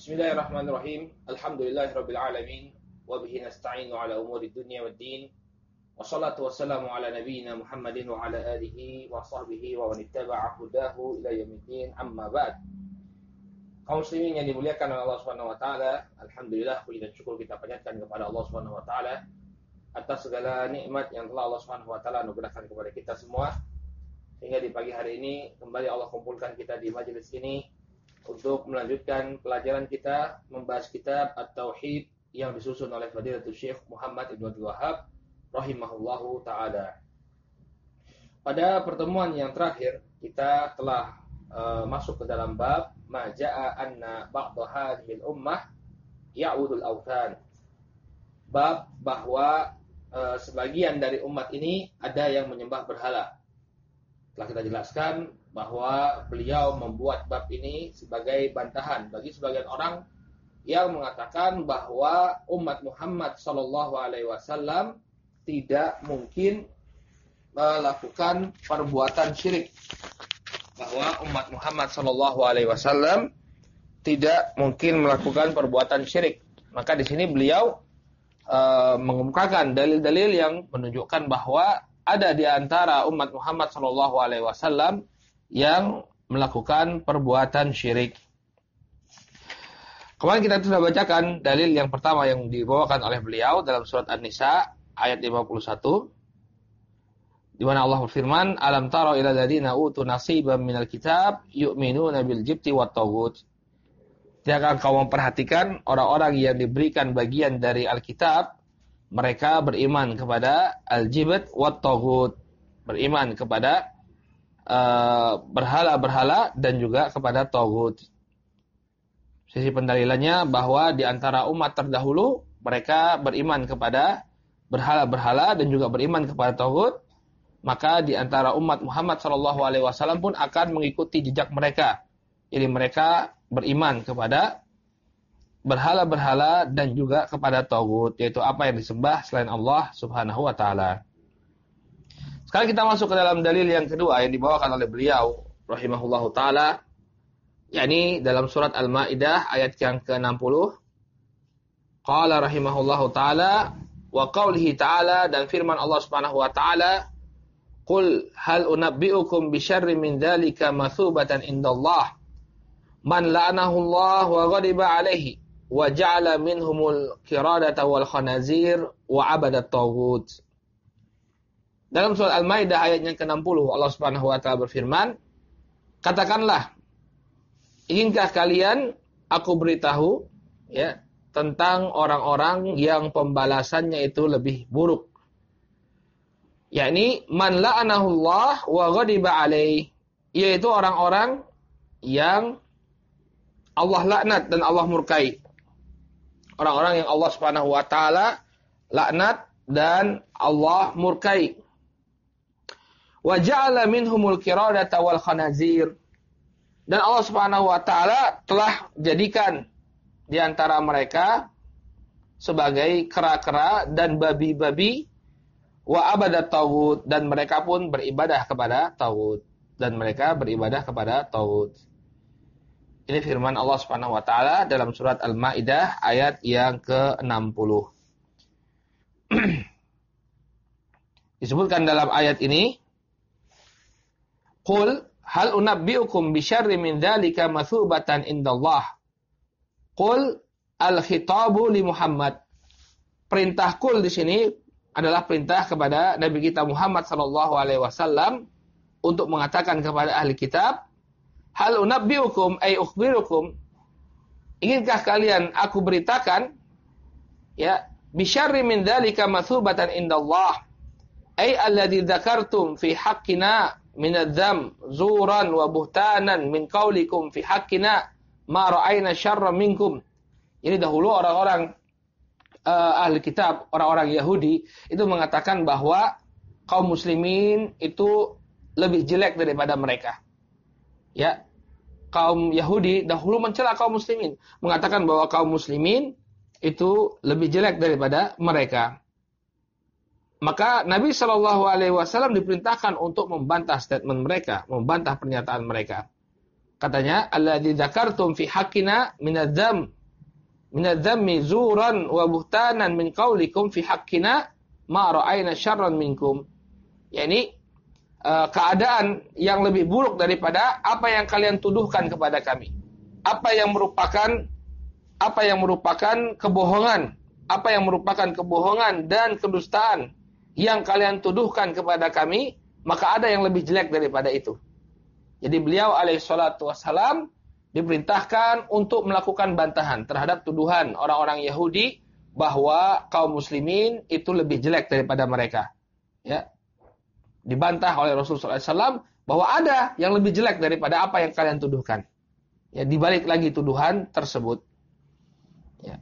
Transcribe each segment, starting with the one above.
Bismillahirrahmanirrahim. Alhamdulillahirabbil alamin wa bihi nasta'inu ala umuri dunya waddin. Wassalatu wassalamu ala nabiyyina Muhammadin wa ala alihi wa sahbihi wa man ittaba'a hudahu ila yaumiddin. Amma ba'd. Kaum muslimin yang dimuliakan oleh Allah Subhanahu wa taala, alhamdulillah puji dan syukur kita panjatkan kepada Allah Subhanahu wa taala atas segala nikmat yang telah Allah Subhanahu wa taala anugerahkan kepada kita semua. Sehingga di pagi hari ini kembali Allah kumpulkan kita di majelis ini untuk melanjutkan pelajaran kita membahas kitab At-Tauhid yang disusun oleh Fadilatul Syekh Muhammad Ibn Abdul Wahhab rahimahullahu taala. Pada pertemuan yang terakhir kita telah masuk ke dalam bab ma jaa anna ba'dha hadhil ummah ya'udul awthan. Bab bahwa sebagian dari umat ini ada yang menyembah berhala. Telah kita jelaskan bahwa beliau membuat bab ini sebagai bantahan bagi sebagian orang yang mengatakan bahwa umat Muhammad sallallahu alaihi wasallam tidak mungkin melakukan perbuatan syirik. Bahwa umat Muhammad sallallahu alaihi wasallam tidak mungkin melakukan perbuatan syirik. Maka di sini beliau mengemukakan dalil-dalil yang menunjukkan bahwa ada di antara umat Muhammad sallallahu alaihi wasallam yang melakukan perbuatan syirik. Kemarin kita sudah bacakan dalil yang pertama yang dibawakan oleh beliau dalam surat An-Nisa ayat 51, di mana Allah berfirman, "Alam tara ila alladziina utu nasiban minal kitab yu'minuna bil jibti wat taghut." Tidakkah kau memperhatikan orang-orang yang diberikan bagian dari Alkitab, mereka beriman kepada al-jibt wat taghut, beriman kepada berhala-berhala dan juga kepada taghut. Sisi pendalilannya bahwa di antara umat terdahulu mereka beriman kepada berhala-berhala dan juga beriman kepada taghut, maka di antara umat Muhammad sallallahu alaihi wasallam pun akan mengikuti jejak mereka. Jadi mereka beriman kepada berhala-berhala dan juga kepada taghut, yaitu apa yang disembah selain Allah Subhanahu wa taala. Sekarang kita masuk ke dalam dalil yang kedua yang dibawakan oleh beliau rahimahullahu taala, yakni dalam surat Al-Maidah ayat yang ke-60. Qala rahimahullahu taala wa qaulihi taala, dan firman Allah Subhanahu wa taala, "Qul hal unabbiukum bi syarrin min dzalika matsubatan indallah man la'anahu Allah wa ghadiba alaihi wa ja'ala minhumul qiradata wal khanazir wa 'abadat taghut." Dalam surat Al-Maidah ayat yang ke-60 Allah Subhanahu wa taala berfirman, "Katakanlah, inginkah kalian aku beritahu tentang orang-orang yang pembalasannya itu lebih buruk? Yakni man la'anahu Allah wa ghadiba alaihi, yaitu orang-orang yang Allah laknat dan Allah murkai. Orang-orang yang Allah Subhanahu wa taala laknat dan Allah murkai. Wa ja'ala minhumul qiradata wal khanazir, dan Allah Subhanahu wa taala telah jadikan di antara mereka sebagai kera-kera dan babi-babi, wa abadat taghut, dan mereka pun beribadah kepada taghut, dan mereka beribadah kepada taghut. Ini firman Allah Subhanahu wa taala dalam surat Al-Maidah ayat yang ke-60. Disebutkan dalam ayat ini, "Qul hal unabbiukum bi syarrin min dzalika matsubatan indallah." Qul al-khitabu li Muhammad. Perintah qul di sini adalah perintah kepada Nabi kita Muhammad sallallahu alaihi wasallam untuk mengatakan kepada ahli kitab, hal unabbiukum ay ukhbirukum, inginkah kalian aku beritakan bi syarrin min dzalika matsubatan indallah, ay alladzi dzakartum fi haqqina min adz-dzam zuran wa buhtanan min qaulikum fi haqqina ma ra'ayna syarran minkum. Ini dahulu orang-orang ahli kitab, orang-orang Yahudi itu mengatakan bahwa kaum muslimin itu lebih jelek daripada mereka. Kaum Yahudi dahulu mencela kaum muslimin, mengatakan bahwa kaum muslimin itu lebih jelek daripada mereka. Maka Nabi SAW diperintahkan untuk membantah statement mereka, membantah pernyataan mereka. Katanya, alladzi dzakartum fi haqqina minadz-dzammi zuran wa buhtanan min qaulikum fi haqqina ma ra'ayna syarran minkum. yakni keadaan yang lebih buruk daripada apa yang kalian tuduhkan kepada kami. Apa yang merupakan kebohongan, dan kedustaan yang kalian tuduhkan kepada kami, maka ada yang lebih jelek daripada itu. Jadi beliau alaihi salatu wassalam diperintahkan untuk melakukan bantahan terhadap tuduhan orang-orang Yahudi bahwa kaum muslimin itu lebih jelek daripada mereka. Ya. Dibantah oleh Rasulullah SAW bahwa ada yang lebih jelek daripada apa yang kalian tuduhkan. Ya, dibalik lagi tuduhan tersebut. Ya.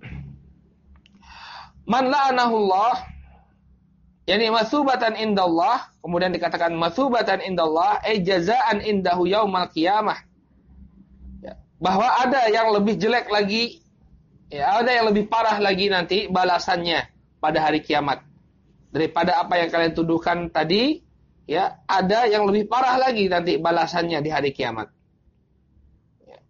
Man la'anahullah, yani masubatan indallah, kemudian dikatakan masubatan indallah, jazaan indahu yaumal qiyamah. Ya, bahwa ada yang lebih jelek lagi, ya, ada yang lebih parah lagi nanti balasannya pada hari kiamat. Daripada apa yang kalian tuduhkan tadi, ya, ada yang lebih parah lagi nanti balasannya di hari kiamat. Ya.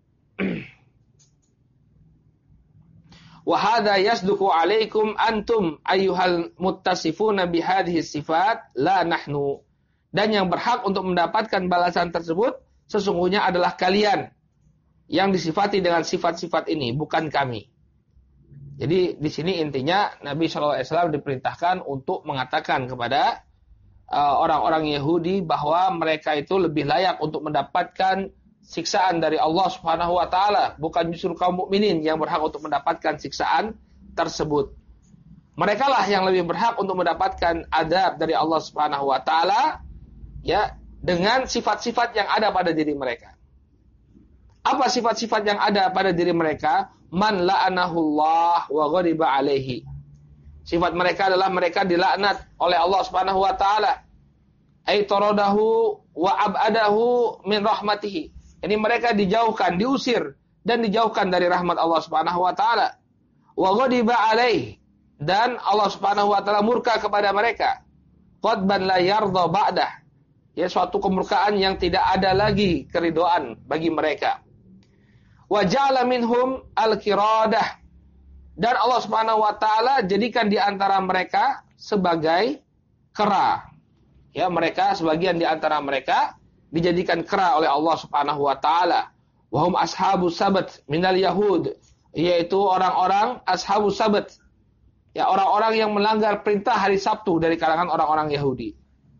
Wa hadza yasduqu 'alaikum antum ayyuhal muttasifuna bihadhihi sifat la nahnu. Dan yang berhak untuk mendapatkan balasan tersebut sesungguhnya adalah kalian yang disifati dengan sifat-sifat ini, bukan kami. Jadi di sini intinya Nabi SAW diperintahkan untuk mengatakan kepada orang-orang Yahudi bahwa mereka itu lebih layak untuk mendapatkan siksaan dari Allah Subhanahu wa taala, bukan justru kaum mukminin yang berhak untuk mendapatkan siksaan tersebut. Merekalah yang lebih berhak untuk mendapatkan adab dari Allah Subhanahu wa taala, ya, dengan sifat-sifat yang ada pada diri mereka. Apa sifat-sifat yang ada pada diri mereka? Man la'anahullah wa ghadiba alaihi. Sifat mereka adalah mereka dilaknat oleh Allah Subhanahu wa taala. Ai taradahu wa abadahu min rahmatihi. Ini mereka dijauhkan, diusir dan dijauhkan dari rahmat Allah Subhanahu wa taala. Wa ghadiba alaihi, dan Allah Subhanahu wa taala murka kepada mereka. Qadban la yardha ba'dah. Ya, suatu kemurkaan yang tidak ada lagi keridhaan bagi mereka. Wa ja'ala minhum al-qiradah, dan Allah Subhanahu wa taala jadikan di antara mereka sebagai kera. Ya, mereka sebagian di antara mereka dijadikan kera oleh Allah Subhanahu wa taala. Wa hum ashabus sabt minal yahud, yaitu orang-orang ashabus sabt. Ya, orang-orang yang melanggar perintah hari Sabtu dari kalangan orang-orang Yahudi.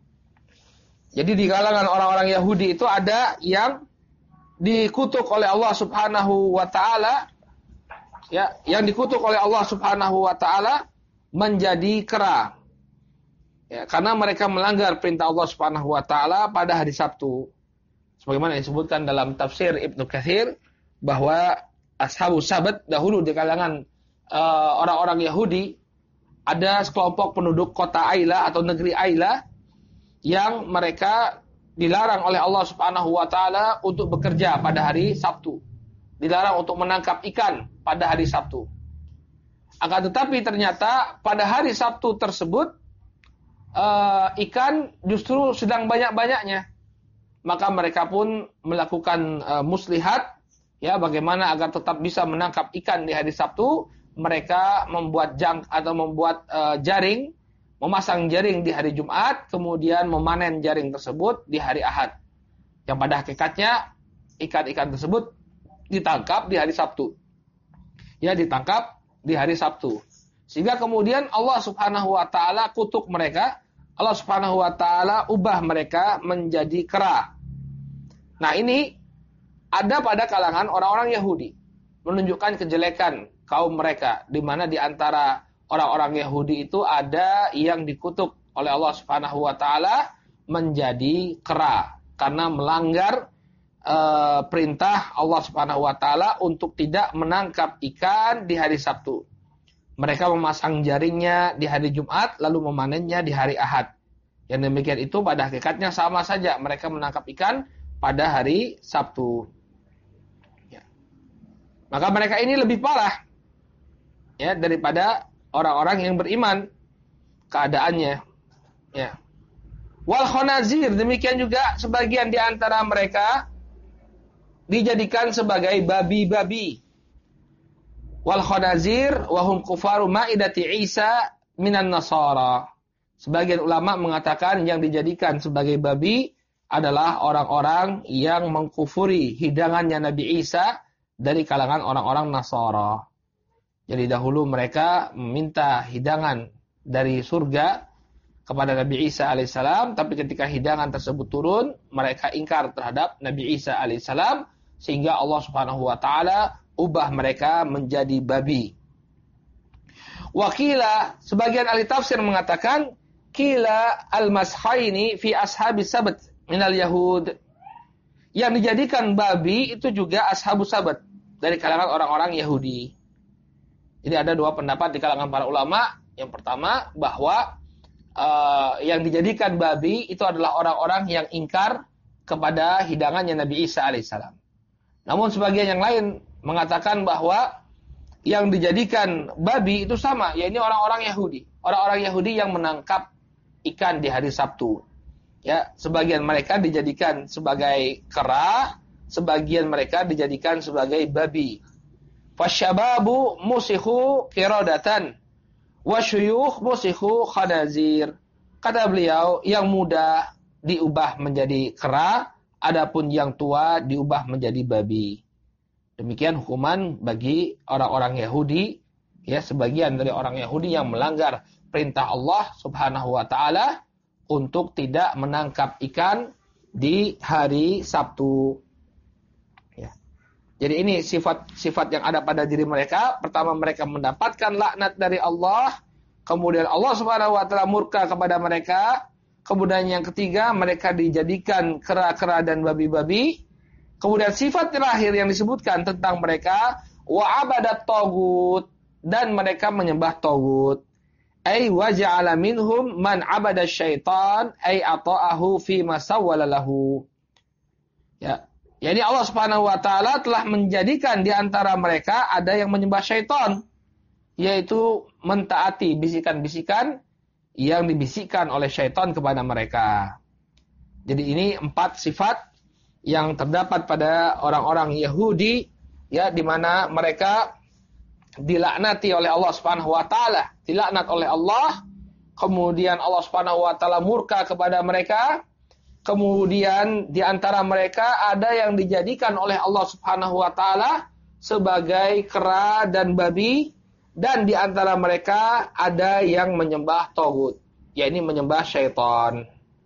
Jadi di kalangan orang-orang Yahudi itu ada yang dikutuk oleh Allah Subhanahu wa taala, ya, yang dikutuk oleh Allah Subhanahu wa taala menjadi kera. Ya, karena mereka melanggar perintah Allah Subhanahu wa taala pada hari Sabtu. Sebagaimana disebutkan dalam tafsir Ibnu Katsir bahwa ashabus sabat dahulu di kalangan orang-orang Yahudi ada sekelompok penduduk kota Aila atau negeri Aila yang mereka dilarang oleh Allah Subhanahu wa taala untuk bekerja pada hari Sabtu. Dilarang untuk menangkap ikan pada hari Sabtu. Akan tetapi ternyata pada hari Sabtu tersebut ikan justru sedang banyak-banyaknya. Maka mereka pun melakukan muslihat, ya, bagaimana agar tetap bisa menangkap ikan di hari Sabtu. Mereka membuat jaring, memasang jaring di hari Jumat, kemudian memanen jaring tersebut di hari Ahad. Yang pada hakikatnya ikan-ikan tersebut ditangkap di hari Sabtu. Ya, ditangkap di hari Sabtu. Sehingga kemudian Allah Subhanahu wa taala kutuk mereka. Allah Subhanahu wa taala ubah mereka menjadi kera. Nah, ini ada pada kalangan orang-orang Yahudi, menunjukkan kejelekan kaum mereka, di mana di antara orang-orang Yahudi itu ada yang dikutuk oleh Allah Subhanahu wa taala menjadi kera karena melanggar perintah Allah Subhanahu wa taala untuk tidak menangkap ikan di hari Sabtu. Mereka memasang jaringnya di hari Jumat lalu memanennya di hari Ahad. Yang demikian itu pada hakikatnya sama saja, mereka menangkap ikan pada hari Sabtu. Ya. Maka mereka ini lebih parah, ya, daripada orang-orang yang beriman keadaannya. Ya. Wal khonazir, demikian juga sebagian di antara mereka dijadikan sebagai babi-babi. Wal khanazir wa hum kufaru ma'idati Isa minan nasara. Sebagian ulama mengatakan yang dijadikan sebagai babi adalah orang-orang yang mengkufuri hidangannya Nabi Isa dari kalangan orang-orang Nasara. Jadi dahulu mereka meminta hidangan dari surga kepada Nabi Isa alaihissalam, tapi ketika hidangan tersebut turun, mereka ingkar terhadap Nabi Isa alaihissalam, sehingga Allah Subhanahu wa taala ubah mereka menjadi babi. Wakila, sebagian ahli tafsir mengatakan, kila al-mashaini fi ashabis sabt minal yahud. Yang dijadikan babi itu juga ashabus sabt, dari kalangan orang-orang Yahudi. Jadi ada dua pendapat di kalangan para ulama. Yang pertama, bahwa yang dijadikan babi itu adalah orang-orang yang ingkar kepada hidangannya Nabi Isa alaihissalam. Namun sebagian yang lain mengatakan bahwa yang dijadikan babi itu sama, yaitu orang-orang Yahudi. Orang-orang Yahudi yang menangkap ikan di hari Sabtu. Ya, sebagian mereka dijadikan sebagai kera, sebagian mereka dijadikan sebagai babi. Fasyababu musikhu qiradatan wasyuyukh musikhu khanazir. Kata beliau, yang muda diubah menjadi kera, adapun yang tua diubah menjadi babi. Demikian hukuman bagi orang-orang Yahudi, ya, sebagian dari orang Yahudi yang melanggar perintah Allah Subhanahu wa taala untuk tidak menangkap ikan di hari Sabtu. Ya. Jadi ini sifat-sifat yang ada pada diri mereka. Pertama, mereka mendapatkan laknat dari Allah, kemudian Allah Subhanahu wa taala murka kepada mereka. Kemudian yang ketiga, mereka dijadikan kera-kera dan babi-babi. Kemudian sifat terakhir yang disebutkan tentang mereka, wa abadat tagut, dan mereka menyembah tagut. Ai wa ja'ala minhum man abada syaitan ai ata'ahu fi ma sawwala lahu. Ya. Jadi Allah Subhanahu wa taala telah menjadikan di antara mereka ada yang menyembah syaitan, yaitu mentaati bisikan-bisikan yang dibisikkan oleh syaitan kepada mereka. Jadi ini 4 sifat yang terdapat pada orang-orang Yahudi, ya, di mana mereka dilaknati oleh Allah Subhanahu wa taala, dilaknat oleh Allah, kemudian Allah Subhanahu wa taala murka kepada mereka, kemudian di antara mereka ada yang dijadikan oleh Allah Subhanahu wa taala sebagai kera dan babi, dan di antara mereka ada yang menyembah tagut, yakni menyembah syaitan.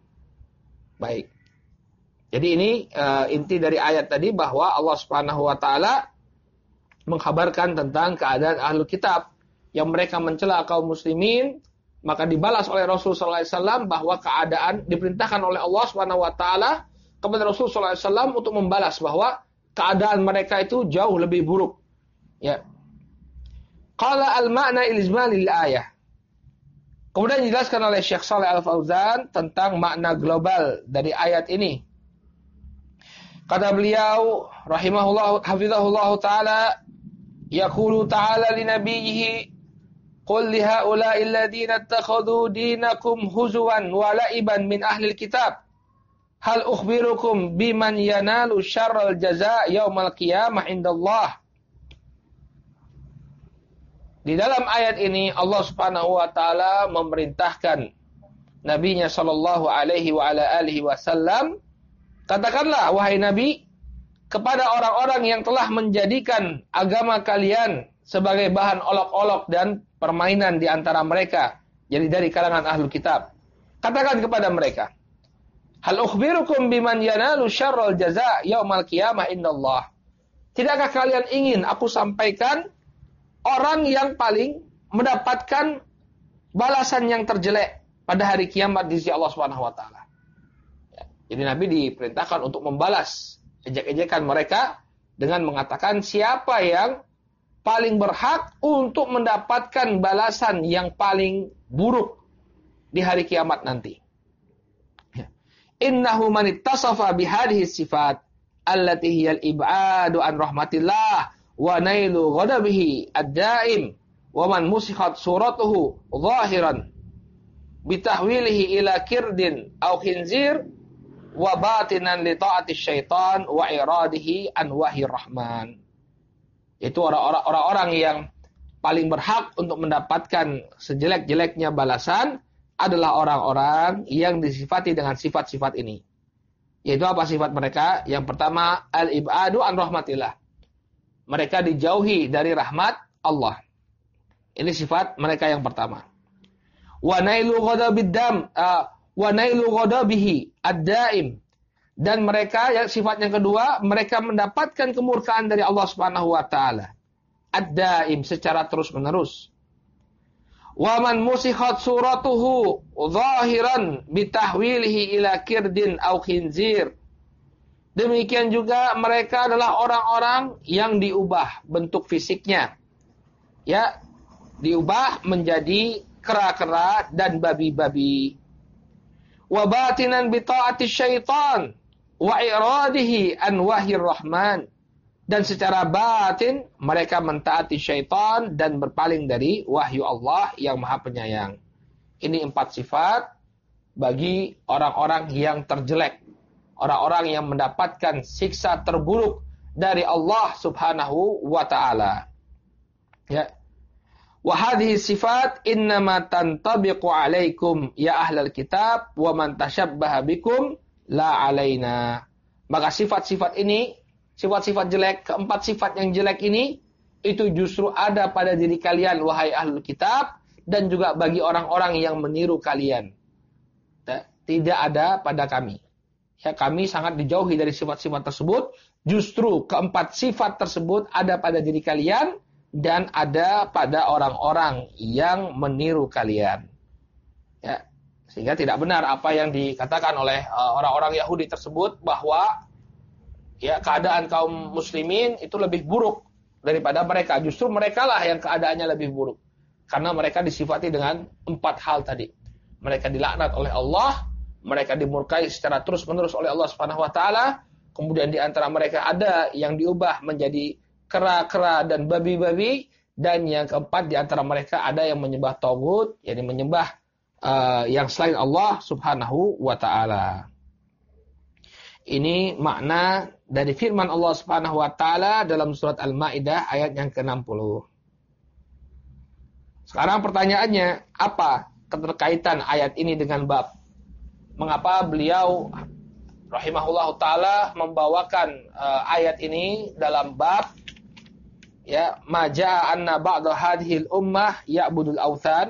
Baik. Jadi ini inti dari ayat tadi, bahwa Allah Subhanahu wa taala mengkhabarkan tentang keadaan ahlul kitab yang mereka mencela kaum muslimin, maka dibalas oleh Rasul sallallahu alaihi wasallam bahwa keadaan diperintahkan oleh Allah Subhanahu wa taala kepada Rasul sallallahu alaihi wasallam untuk membalas bahwa keadaan mereka itu jauh lebih buruk. Ya. Qala al-ma'na ilizmalil ayah. Kemudian dijelaskan oleh Syekh Shalih Al-Fauzan tentang makna global dari ayat ini. Kata beliau rahimahullah hafizahullah taala, yaqulu ta'ala li nabiyhi qul li haula'i alladziina ittakhadhu dinakum huzuwan wa la'iban min ahli alkitab hal ukhbirukum biman yanalu syarral jazaa yaumal qiyamah indallah. Di dalam ayat ini Allah Subhanahu wa taala memerintahkan nabinya sallallahu alaihi wa ala alihi wasallam, katakanlah wahai Nabi kepada orang-orang yang telah menjadikan agama kalian sebagai bahan olok-olok dan permainan di antara mereka, jadi dari kalangan ahlul kitab. Katakan kepada mereka, hal ukhbirukum biman yanalu syarral jazaa yaumal qiyamah indallah. Tidakkah kalian ingin aku sampaikan orang yang paling mendapatkan balasan yang terjelek pada hari kiamat di sisi Allah Subhanahu wa taala? Jadi Nabi diperintahkan untuk membalas ejek-ejekan mereka dengan mengatakan siapa yang paling berhak untuk mendapatkan balasan yang paling buruk di hari kiamat nanti. Innahu man ittasafa bihadhihi sifat allati hiya al-ib'adu an rahmatillah wa nailu ghadabihi ad-daim wa man musikhat suratuhu zahiran bitahwilihi ila kirdin aw khinzir wa batinan li ta'ati syaitan wa iradihi an wahyi rahman. Itu orang-orang yang paling berhak untuk mendapatkan sejelek-jeleknya balasan adalah orang-orang yang disifati dengan sifat-sifat ini. Yaitu apa sifat mereka? Yang pertama, al-ibadu an rahmatillah. Mereka dijauhi dari rahmat Allah. Ini sifat mereka yang pertama. Wa nailu ghadabihi ad-daim. Dan mereka yang sifat yang kedua, mereka mendapatkan kemurkaan dari Allah Subhanahu wa taala. Ad-daim, secara terus-menerus. Wa man musikhat suratuhu zahiran bitahwilihi ila kirdin aw khinzir. Demikian juga mereka adalah orang-orang yang diubah bentuk fisiknya. Ya, diubah menjadi kera-kera dan babi-babi. Wa batinan bi ta'ati syaitan wa iradihi an wahyir rahman. Dan secara batin mereka mentaati syaitan dan berpaling dari wahyu Allah yang Maha Penyayang. Ini 4 sifat bagi orang-orang yang terjelek, orang-orang yang mendapatkan siksa terburuk dari Allah Subhanahu wa taala. Ya. Wa hadhihi sifat innama tantabiqu 'alaikum ya ahlal kitab wa man tashabbaha bikum la 'alaina. Maka sifat-sifat ini, sifat-sifat jelek, keempat sifat yang jelek ini, itu justru ada pada diri kalian, wahai ahlul kitab, dan juga bagi orang-orang yang meniru kalian. Tidak ada pada kami. Ya, kami sangat dijauhi dari sifat-sifat tersebut. Justru keempat sifat tersebut ada pada diri kalian, dan ada pada orang-orang yang meniru kalian. Ya, sehingga tidak benar apa yang dikatakan oleh orang-orang Yahudi tersebut, bahwa ya, keadaan kaum muslimin itu lebih buruk daripada mereka. Justru merekalah yang keadaannya lebih buruk. Karena mereka disifati dengan 4 hal tadi. Mereka dilaknat oleh Allah, mereka dimurkai secara terus-menerus oleh Allah Subhanahu wa taala, kemudian di antara mereka ada yang diubah menjadi kera-kera dan babi-babi, dan yang keempat di antara mereka ada yang menyembah tagut, yakni menyembah yang selain Allah Subhanahu wa taala. Ini makna dari firman Allah Subhanahu wa taala dalam surat Al-Maidah ayat yang ke-60. Sekarang pertanyaannya, apa keterkaitan ayat ini dengan bab? Mengapa beliau rahimahullah taala membawakan ayat ini dalam bab ya maja anna ba'da hadhil ummah ya'budul authan?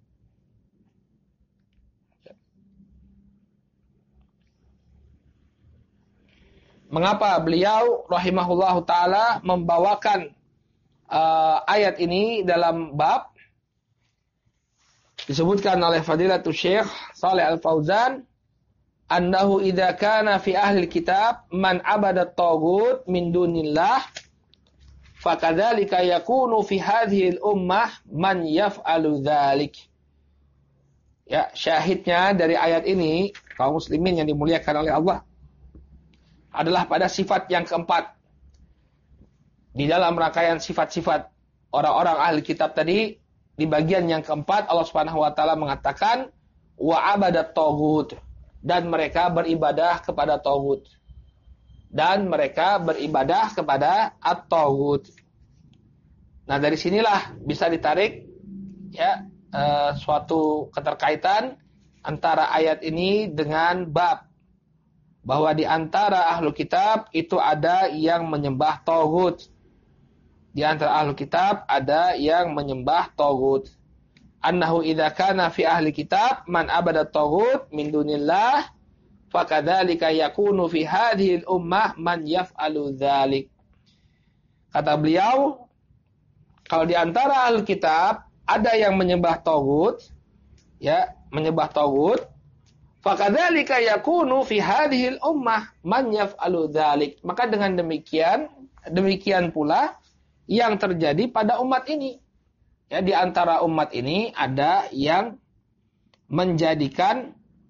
Mengapa beliau rahimahullahu taala membawakan ayat ini dalam bab? Disebutkan oleh Fadilatul Syekh Shalih Al-Fauzan, annahu idza kana fi ahli kitab man abada at-taghut min dunillah, fakadzalika yakunu fi hadhihi al-ummah man yaf'alu dzalik. Ya, syahidnya dari ayat ini, kaum muslimin yang dimuliakan oleh Allah, adalah pada sifat yang keempat. Di dalam rangkaian sifat-sifat orang-orang ahli kitab tadi, di bagian yang keempat Allah Subhanahu wa taala mengatakan wa abadat taghut, dan mereka beribadah kepada taghut. Dan mereka beribadah kepada at-taghut. Nah, dari sinilah bisa ditarik ya suatu keterkaitan antara ayat ini dengan bab, bahwa di antara ahlu kitab itu ada yang menyembah taghut. Di antara ahlu kitab ada yang menyembah taghut. Annahu idza kana fi ahli kitab man abada taghut min dunillah, fakadzalika yakunu fi hadhihi al-ummah man yaf'alu dzalik. Kata beliau, kalau di antara ahli kitab ada yang menyembah taghut, ya, menyembah taghut, fakadzalika yakunu fi hadhil ummah man yaf'alu dzalik. Maka dengan demikian pula yang terjadi pada umat ini. Ya, di antara umat ini ada yang menjadikan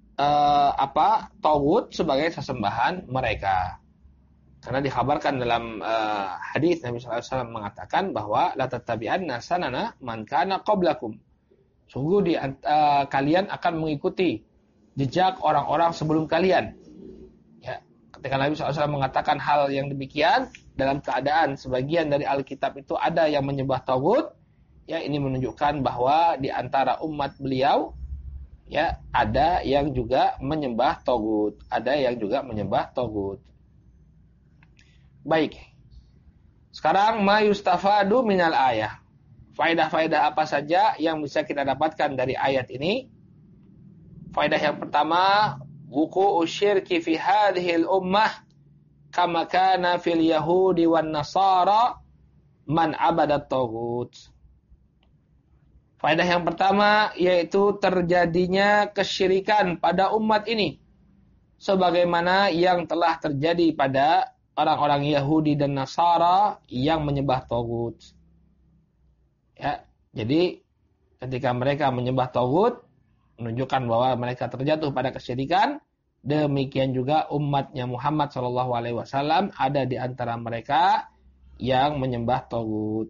taghut sebagai sesembahan mereka. Karena dikhabarkan dalam hadis Nabi sallallahu alaihi wasallam mengatakan bahwa la tattabi'anna sanana man kana qablakum. Sungguh kalian akan mengikuti jejak orang-orang sebelum kalian. Ketika Nabi SAW mengatakan hal yang demikian, dalam keadaan sebagian dari Alkitab itu ada yang menyembah tagut, ya ini menunjukkan bahwa di antara umat beliau, ya ada yang juga menyembah tagut, Baik. Sekarang ma yustafadu minal ayah. Faedah-faedah apa saja yang bisa kita dapatkan dari ayat ini? Faedah yang pertama, wuqu'u syirki fi hadhil ummah kama kana fil yahudi wan nasara man abadat taghut. Faedah yang pertama yaitu terjadinya kesyirikan pada umat ini sebagaimana yang telah terjadi pada orang-orang Yahudi dan Nasara yang menyembah taghut. Ya, jadi ketika mereka menyembah taghut menunjukkan bahwa mereka terjatuh pada kesyirikan. Demikian juga umatnya Muhammad SAW ada di antara mereka yang menyembah taghut.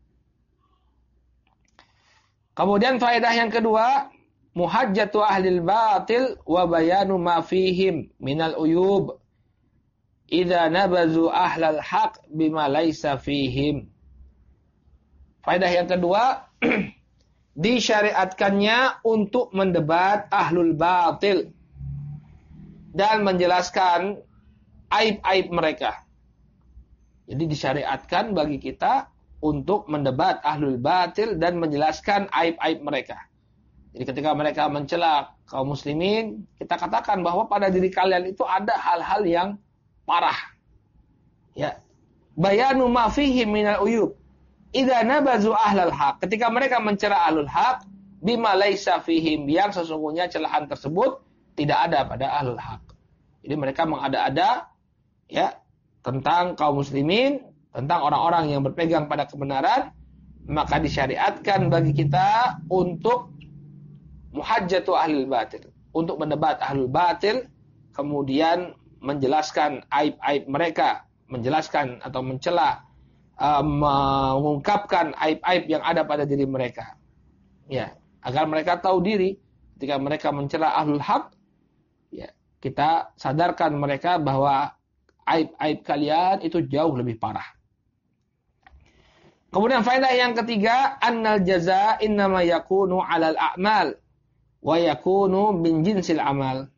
Kemudian faedah yang kedua, muhajjatu ahlil batil wa bayanu ma fihim minal uyub idza nabazu ahlal haq bima laisa fihim. Faedah yang kedua, disyariatkannya untuk mendebat ahlul batil dan menjelaskan aib-aib mereka. Jadi disyariatkan bagi kita untuk mendebat ahlul batil dan menjelaskan aib-aib mereka. Jadi ketika mereka mencela kaum muslimin, kita katakan bahwa pada diri kalian itu ada hal-hal yang parah. Ya. Bayanu ma fihi minal uyub. Idza nabazu ahlal haq. Ketika mereka mencela ahlul haq, bima laisa fihim, yang sesungguhnya celahan tersebut tidak ada pada ahlul haq. Jadi mereka mengada-ada ya tentang kaum muslimin, tentang orang-orang yang berpegang pada kebenaran, maka disyariatkan bagi kita untuk muhajjatu ahlul batil, untuk mendebat ahlul batil, kemudian menjelaskan aib-aib mereka, menjelaskan atau mencela, mengungkapkan aib-aib yang ada pada diri mereka. Ya, agar mereka tahu diri ketika mereka mencela ahlul haq, ya, kita sadarkan mereka bahwa aib-aib kalian itu jauh lebih parah. Kemudian faedah yang ketiga, annal jaza innama yakunu 'alal a'mal wa yakunu min jinsil amal.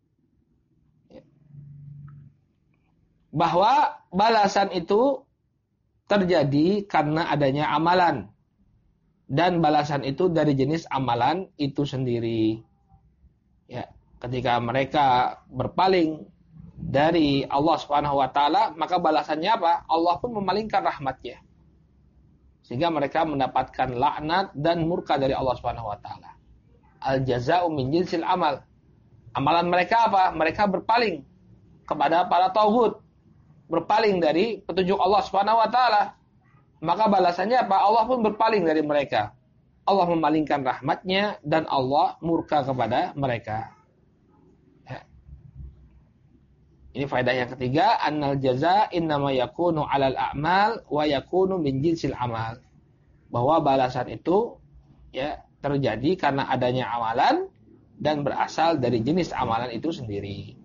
Bahwa balasan itu terjadi karena adanya amalan. Dan balasan itu dari jenis amalan itu sendiri. Ya, ketika mereka berpaling dari Allah Subhanahu wa taala, maka balasannya apa? Allah pun memalingkan rahmatnya. Sehingga mereka mendapatkan laknat dan murka dari Allah Subhanahu wa taala. Al jazaa'u min jinsil amal. Amalan mereka apa? Mereka berpaling kepada para taghut, berpaling dari petunjuk Allah Subhanahu wa taala. Maka balasannya apa? Allah pun berpaling dari mereka. Allah memalingkan rahmatnya dan Allah murka kepada mereka. Ya. Ini faedah yang ketiga, annal jaza innama yakunu 'alal a'mal wa yakunu min jinsil amal. Bahwa balasan itu ya terjadi karena adanya amalan dan berasal dari jenis amalan itu sendiri.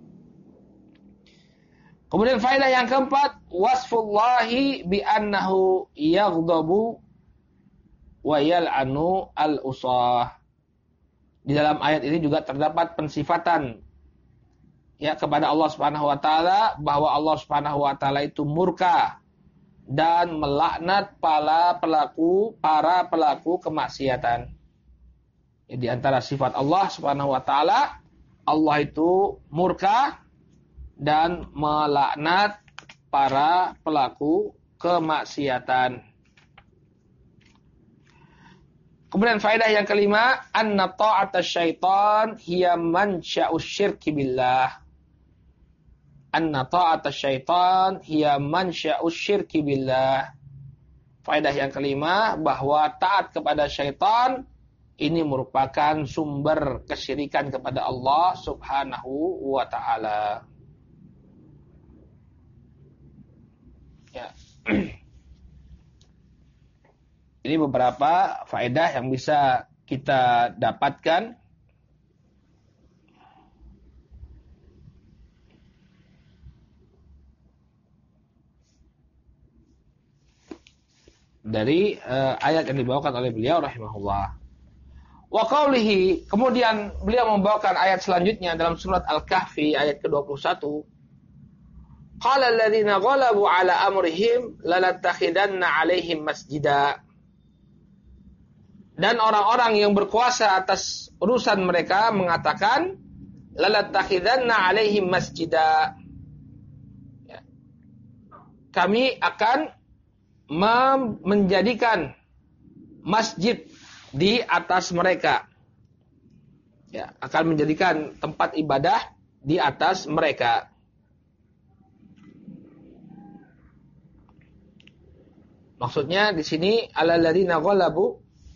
Kemudian faedah yang keempat, wasfullahi bi annahu yaghdabu wa yal'anu al-usah. Di dalam ayat ini juga terdapat pensifatan ya kepada Allah Subhanahu wa taala bahwa Allah Subhanahu wa taala itu murka dan melaknat para pelaku kemaksiatan. Ya, di antara sifat Allah Subhanahu wa taala, Allah itu murka dan melaknat para pelaku kemaksiatan. Kemudian faedah yang kelima, anna ta'ata syaitan hiya mansya'us syirki billah. Anna ta'ata syaitan hiya mansya'us syirki billah. Faedah yang kelima, bahwa taat kepada syaitan ini merupakan sumber kesyirikan kepada Allah Subhanahu wa ta'ala. Ya. Ini beberapa faedah yang bisa kita dapatkan dari ayat yang dibawakan oleh beliau rahimahullah. Wa qaulihi, kemudian beliau membawakan ayat selanjutnya dalam surat Al-Kahfi ayat ke-21. Qala alladziina ghalabu 'ala amrihim lanattakhidanna 'alaihim masjida. Dan orang-orang yang berkuasa atas urusan mereka mengatakan lanattakhidanna 'alaihim masjida. Ya. Kami akan menjadikan masjid di atas mereka. Ya, akan menjadikan tempat ibadah di atas mereka. Maksudnya di sini alladzina ghalabu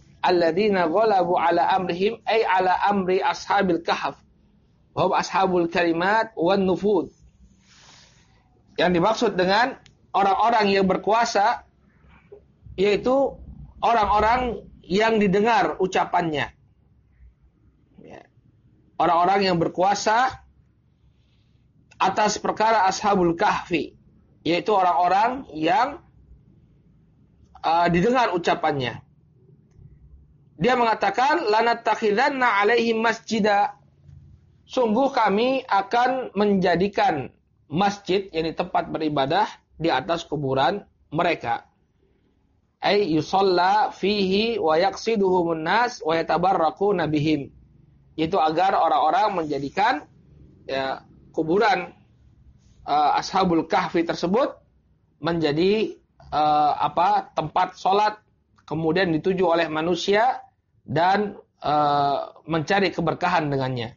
ala amrihim ay ala amri ashabil kahf wa hum ashabul kalimat wan nufud. Yang dimaksud dengan orang-orang yang berkuasa yaitu orang-orang yang didengar ucapannya. Ya. Orang-orang yang berkuasa atas perkara ashabul kahfi, yaitu orang-orang yang didengar ucapannya. Dia mengatakan lanattakhidanna 'alaihim masjida. Sungguh kami akan menjadikan masjid, yakni tempat beribadah di atas kuburan mereka. Ay yusalla fihi wa yaqsiduhumun nas wa yatabarraquna bihim. Itu agar orang-orang menjadikan ya, kuburan ashabul kahfi tersebut menjadi tempat sholat, kemudian dituju oleh manusia dan mencari keberkahan dengannya.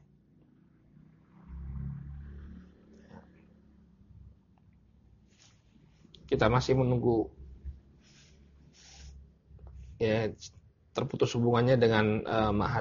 Kita masih menunggu ya, terputus hubungannya dengan Ma'had.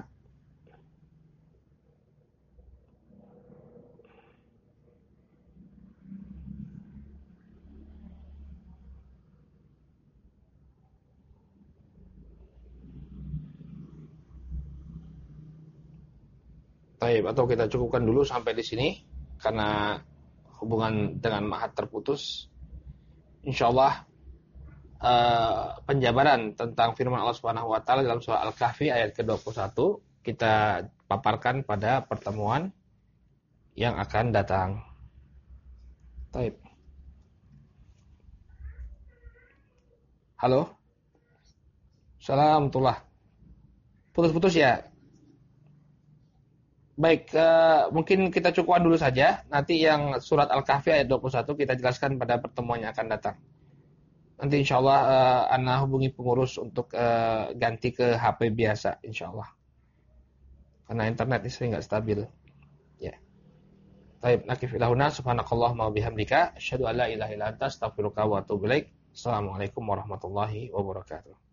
Baik, atau kita cukupkan dulu sampai di sini karena hubungan dengan Ma'had terputus. Insyaallah penjabaran tentang firman Allah Subhanahu wa taala dalam surah Al-Kahfi ayat ke-21 kita paparkan pada pertemuan yang akan datang. Baik. Halo. Assalamualaikum. Putus-putus ya. Baik, mungkin kita cukupkan dulu saja. Nanti yang surat Al-Kahfi ayat 21 kita jelaskan pada pertemuan yang akan datang. Nanti insyaallah Ana hubungi pengurus untuk ganti ke HP biasa insyaallah. Karena internet ini sering nggak stabil. Ya. Baik, nakif ilahuna subhanakallahumma wa bihamdika asyhadu an la ilaha illa anta astaghfiruka wa atubu ilaik. Assalamualaikum warahmatullahi wabarakatuh.